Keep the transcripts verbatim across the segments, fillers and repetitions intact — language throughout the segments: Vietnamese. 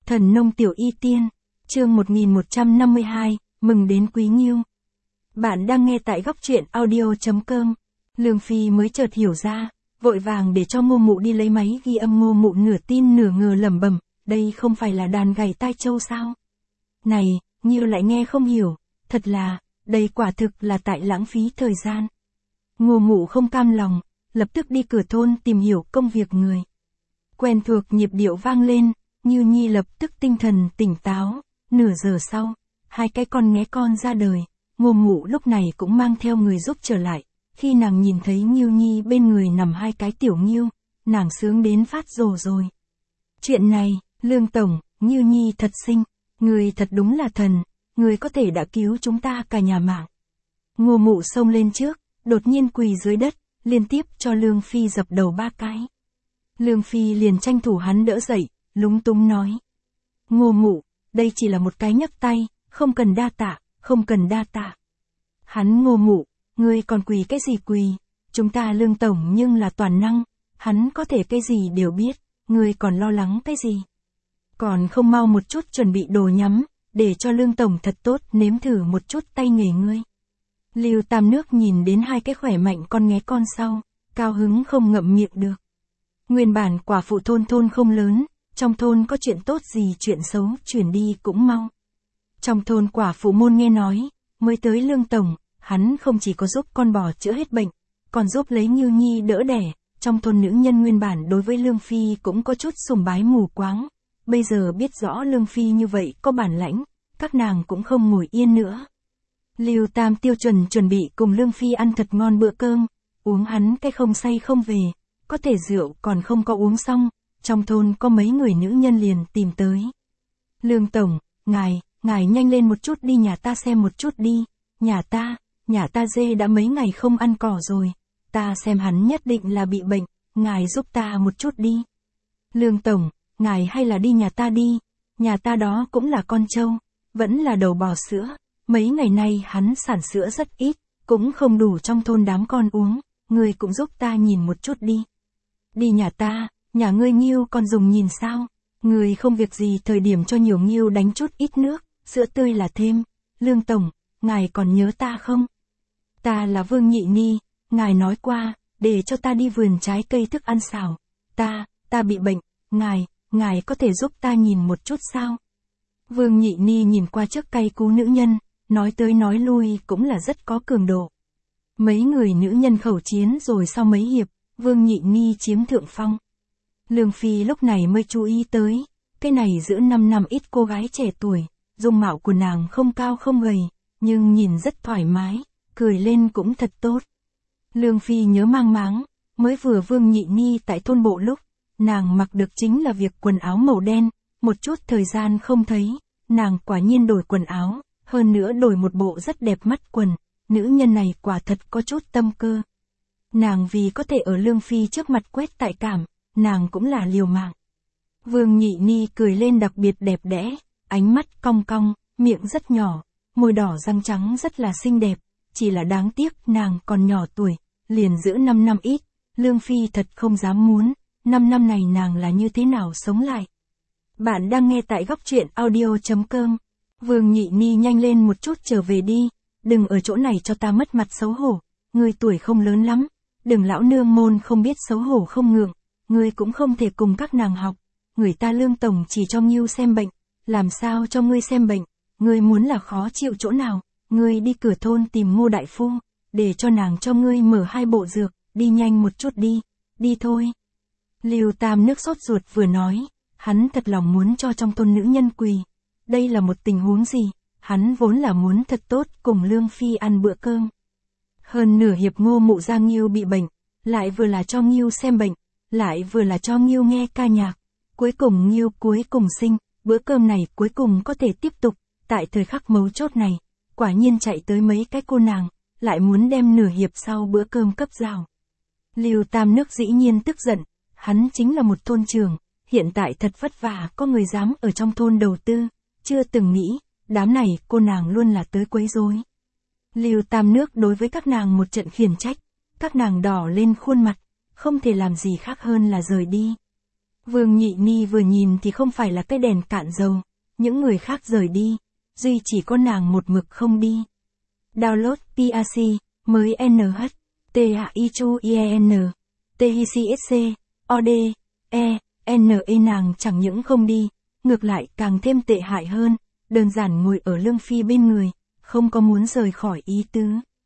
Thần nông tiểu y tiên, chương một nghìn một trăm năm mươi hai, mừng đến quý nghiêu. Bạn đang nghe tại góc truyện audio chấm com. Lương Phi mới chợt hiểu ra, vội vàng để cho Ngô Mụ đi lấy máy ghi âm. Ngô Mụ nửa tin nửa ngờ lẩm bẩm, đây không phải là đàn gảy tai châu sao? Này, Nghiêu lại nghe không hiểu, thật là, đây quả thực là tại lãng phí thời gian. Ngô Mụ không cam lòng, lập tức đi cửa thôn tìm hiểu công việc người. Quen thuộc nhịp điệu vang lên, Nghiêu Nhi lập tức tinh thần tỉnh táo. Nửa giờ sau, hai cái con nghé con ra đời. Ngô Mụ lúc này cũng mang theo người giúp trở lại. Khi nàng nhìn thấy Nghiêu Nhi bên người nằm hai cái tiểu Nghiêu, nàng sướng đến phát rồ rồi. Chuyện này, Lương Tổng, Nghiêu Nhi thật xinh, người thật đúng là thần, người có thể đã cứu chúng ta cả nhà mạng. Ngô Mụ xông lên trước, đột nhiên quỳ dưới đất, liên tiếp cho Lương Phi dập đầu ba cái. Lương Phi liền tranh thủ hắn đỡ dậy, lúng túng nói. Ngô Mụ, đây chỉ là một cái nhấc tay, không cần đa tạ, không cần đa tạ. Hắn Ngô Mụ, ngươi còn quỳ cái gì quỳ, chúng ta Lương Tổng nhưng là toàn năng, hắn có thể cái gì đều biết, ngươi còn lo lắng cái gì. Còn không mau một chút chuẩn bị đồ nhắm, để cho Lương Tổng thật tốt nếm thử một chút tay nghề ngươi. Lưu Tam Nước nhìn đến hai cái khỏe mạnh con nghé con sau, cao hứng không ngậm miệng được. Nguyên bản quả phụ thôn thôn không lớn, trong thôn có chuyện tốt gì chuyện xấu chuyển đi cũng mau. Trong thôn quả phụ môn nghe nói, mới tới Lương Tổng, hắn không chỉ có giúp con bò chữa hết bệnh, còn giúp lấy Nghiêu Nhi đỡ đẻ. Trong thôn nữ nhân nguyên bản đối với Lương Phi cũng có chút sùng bái mù quáng, bây giờ biết rõ Lương Phi như vậy có bản lãnh, các nàng cũng không ngồi yên nữa. Lưu Tam tiêu chuẩn chuẩn bị cùng Lương Phi ăn thật ngon bữa cơm, uống hắn cái không say không về, có thể rượu còn không có uống xong, trong thôn có mấy người nữ nhân liền tìm tới. Lương Tổng, ngài, ngài nhanh lên một chút đi nhà ta xem một chút đi, nhà ta, nhà ta dê đã mấy ngày không ăn cỏ rồi, ta xem hắn nhất định là bị bệnh, ngài giúp ta một chút đi. Lương Tổng, ngài hay là đi nhà ta đi, nhà ta đó cũng là con trâu, vẫn là đầu bò sữa, mấy ngày nay hắn sản sữa rất ít, cũng không đủ trong thôn đám con uống, người cũng giúp ta nhìn một chút đi. Đi nhà ta, nhà ngươi Nghiêu còn dùng nhìn sao, người không việc gì thời điểm cho nhiều Nghiêu đánh chút ít nước, sữa tươi là thêm. Lương Tổng, ngài còn nhớ ta không? Ta là Vương Nhị Ni, ngài nói qua, để cho ta đi vườn trái cây thức ăn xào, ta, ta bị bệnh, ngài, ngài có thể giúp ta nhìn một chút sao? Vương Nhị Ni nhìn qua trước cây cú nữ nhân, nói tới nói lui cũng là rất có cường độ. Mấy người nữ nhân khẩu chiến rồi sau mấy hiệp, Vương Nhị Ni chiếm thượng phong. Lương Phi lúc này mới chú ý tới, cái này giữa năm năm ít cô gái trẻ tuổi, dung mạo của nàng không cao không gầy, nhưng nhìn rất thoải mái, cười lên cũng thật tốt. Lương Phi nhớ mang máng, mới vừa Vương Nhị Ni tại thôn bộ lúc, nàng mặc được chính là việc quần áo màu đen, một chút thời gian không thấy, nàng quả nhiên đổi quần áo, hơn nữa đổi một bộ rất đẹp mắt quần, nữ nhân này quả thật có chút tâm cơ. Nàng vì có thể ở Lương Phi trước mặt quét tại cảm, nàng cũng là liều mạng. Vương Nhị Ni cười lên đặc biệt đẹp đẽ, ánh mắt cong cong, miệng rất nhỏ, môi đỏ răng trắng rất là xinh đẹp, chỉ là đáng tiếc nàng còn nhỏ tuổi, liền giữ năm năm ít, Lương Phi thật không dám muốn, năm năm này nàng là như thế nào sống lại. Bạn đang nghe tại góc truyện audio chấm com. Vương Nhị Ni nhanh lên một chút trở về đi, đừng ở chỗ này cho ta mất mặt xấu hổ, ngươi tuổi không lớn lắm, đừng lão nương môn không biết xấu hổ không ngượng, ngươi cũng không thể cùng các nàng học, người ta Lương Tổng chỉ cho Nghiêu xem bệnh, làm sao cho ngươi xem bệnh, ngươi muốn là khó chịu chỗ nào, ngươi đi cửa thôn tìm Ngô đại phu, để cho nàng cho ngươi mở hai bộ dược, đi nhanh một chút đi, đi thôi. Lưu Tam Nước sốt ruột vừa nói, hắn thật lòng muốn cho trong thôn nữ nhân quỳ, đây là một tình huống gì, hắn vốn là muốn thật tốt cùng Lương Phi ăn bữa cơm. Hơn nửa hiệp Ngô Mụ ra Nghiêu bị bệnh, lại vừa là cho Nghiêu xem bệnh, lại vừa là cho Nghiêu nghe ca nhạc, cuối cùng Nghiêu cuối cùng sinh, bữa cơm này cuối cùng có thể tiếp tục, tại thời khắc mấu chốt này, quả nhiên chạy tới mấy cái cô nàng, lại muốn đem nửa hiệp sau bữa cơm cấp rào. Lưu Tam Nước dĩ nhiên tức giận, hắn chính là một thôn trưởng, hiện tại thật vất vả có người dám ở trong thôn đầu tư, chưa từng nghĩ, đám này cô nàng luôn là tới quấy rối. Lưu Tam Nước đối với các nàng một trận khiển trách, các nàng đỏ lên khuôn mặt, không thể làm gì khác hơn là rời đi. Vương Nhị Ni vừa nhìn thì không phải là cái đèn cạn dầu, những người khác rời đi, duy chỉ có nàng một mực không đi. Download pê a xê, mới en hát, tê a i chu i e n, tê i xê ét xê, o đê, e, n e nàng chẳng những không đi, ngược lại càng thêm tệ hại hơn, đơn giản ngồi ở Lương Phi bên người, không có muốn rời khỏi ý tứ.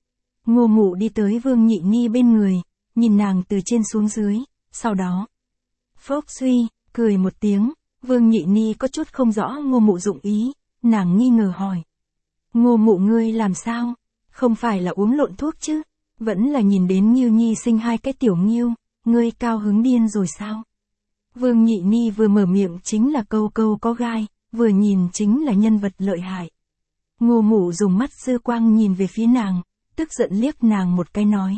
Ngô Mụ đi tới Vương Nhị Ni bên người, nhìn nàng từ trên xuống dưới, sau đó. Phốc suy, cười một tiếng, Vương Nhị Ni có chút không rõ Ngô Mụ dụng ý, nàng nghi ngờ hỏi. Ngô Mụ ngươi làm sao? Không phải là uống lộn thuốc chứ? Vẫn là nhìn đến Nghiêu Nhi sinh hai cái tiểu Nghiêu, ngươi cao hứng điên rồi sao? Vương Nhị Ni vừa mở miệng chính là câu câu có gai, vừa nhìn chính là nhân vật lợi hại. Ngô Mụ dùng mắt dư quang nhìn về phía nàng, tức giận liếc nàng một cái nói.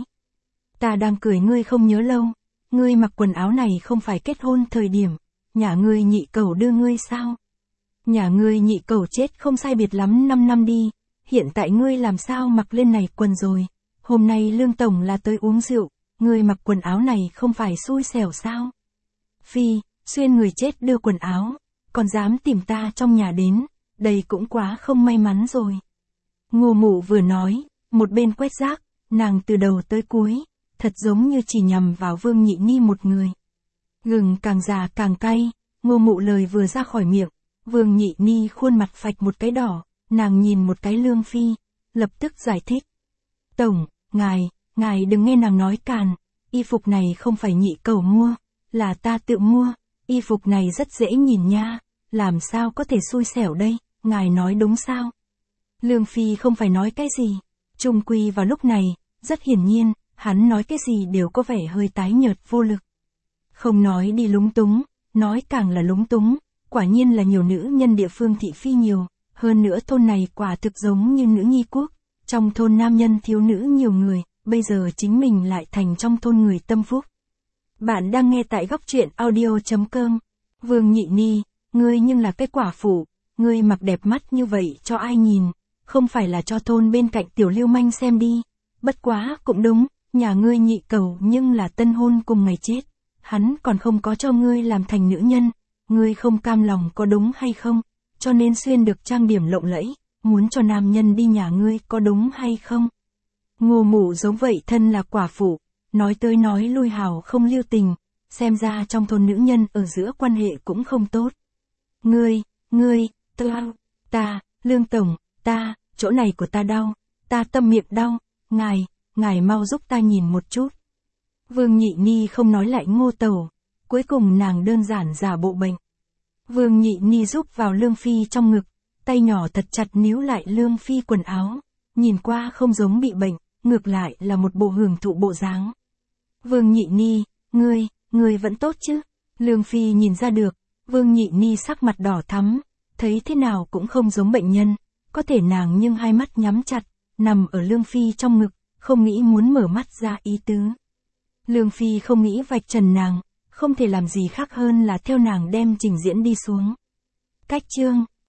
Ta đang cười ngươi không nhớ lâu, ngươi mặc quần áo này không phải kết hôn thời điểm, nhà ngươi nhị cẩu đưa ngươi sao? Nhà ngươi nhị cẩu chết không sai biệt lắm năm năm đi, hiện tại ngươi làm sao mặc lên này quần rồi, hôm nay Lương Tổng là tới uống rượu, ngươi mặc quần áo này không phải xui xẻo sao? Phi, xuyên người chết đưa quần áo, còn dám tìm ta trong nhà đến, đây cũng quá không may mắn rồi. Ngô Mụ vừa nói, một bên quét rác, nàng từ đầu tới cuối, thật giống như chỉ nhằm vào Vương Nhị Ni một người. Gừng càng già càng cay, Ngô Mụ lời vừa ra khỏi miệng, Vương Nhị Ni khuôn mặt phạch một cái đỏ, nàng nhìn một cái Lương Phi, lập tức giải thích. Tổng, ngài, ngài đừng nghe nàng nói càn, y phục này không phải nhị cẩu mua, là ta tự mua, y phục này rất dễ nhìn nha, làm sao có thể xui xẻo đây, ngài nói đúng sao? Lương Phi không phải nói cái gì, chung quy vào lúc này, rất hiển nhiên, hắn nói cái gì đều có vẻ hơi tái nhợt vô lực. Không nói đi lúng túng, nói càng là lúng túng, quả nhiên là nhiều nữ nhân địa phương thị phi nhiều, hơn nữa thôn này quả thực giống như nữ nhi quốc, trong thôn nam nhân thiếu nữ nhiều người, bây giờ chính mình lại thành trong thôn người tâm phúc. Bạn đang nghe tại góc truyện audio chấm com. Vương Nhị Ni, ngươi nhưng là cái quả phụ, ngươi mặc đẹp mắt như vậy cho ai nhìn, không phải là cho thôn bên cạnh tiểu lưu manh xem đi. Bất quá cũng đúng, nhà ngươi nhị cẩu nhưng là tân hôn cùng ngày chết, hắn còn không có cho ngươi làm thành nữ nhân, ngươi không cam lòng có đúng hay không, cho nên xuyên được trang điểm lộng lẫy, muốn cho nam nhân đi nhà ngươi có đúng hay không. Ngô Mụ giống vậy thân là quả phụ, nói tới nói lui hào không lưu tình, xem ra trong thôn nữ nhân ở giữa quan hệ cũng không tốt. Ngươi, ngươi, ta, ta, Lương Tổng, ta, chỗ này của ta đau, ta tâm miệng đau, ngài, ngài mau giúp ta nhìn một chút. Vương Nhị Ni không nói lại Ngô Tẩu, cuối cùng nàng đơn giản giả bộ bệnh. Vương Nhị Ni giúp vào Lương Phi trong ngực, tay nhỏ thật chặt níu lại Lương Phi quần áo, nhìn qua không giống bị bệnh, ngược lại là một bộ hưởng thụ bộ dáng. Vương Nhị Ni, ngươi, ngươi vẫn tốt chứ? Lương Phi nhìn ra được, Vương Nhị Ni sắc mặt đỏ thắm, thấy thế nào cũng không giống bệnh nhân, có thể nàng nhưng hai mắt nhắm chặt, nằm ở Lương Phi trong ngực, không nghĩ muốn mở mắt ra ý tứ. Lương Phi không nghĩ vạch trần nàng, không thể làm gì khác hơn là theo nàng đem trình diễn đi xuống. Cách chương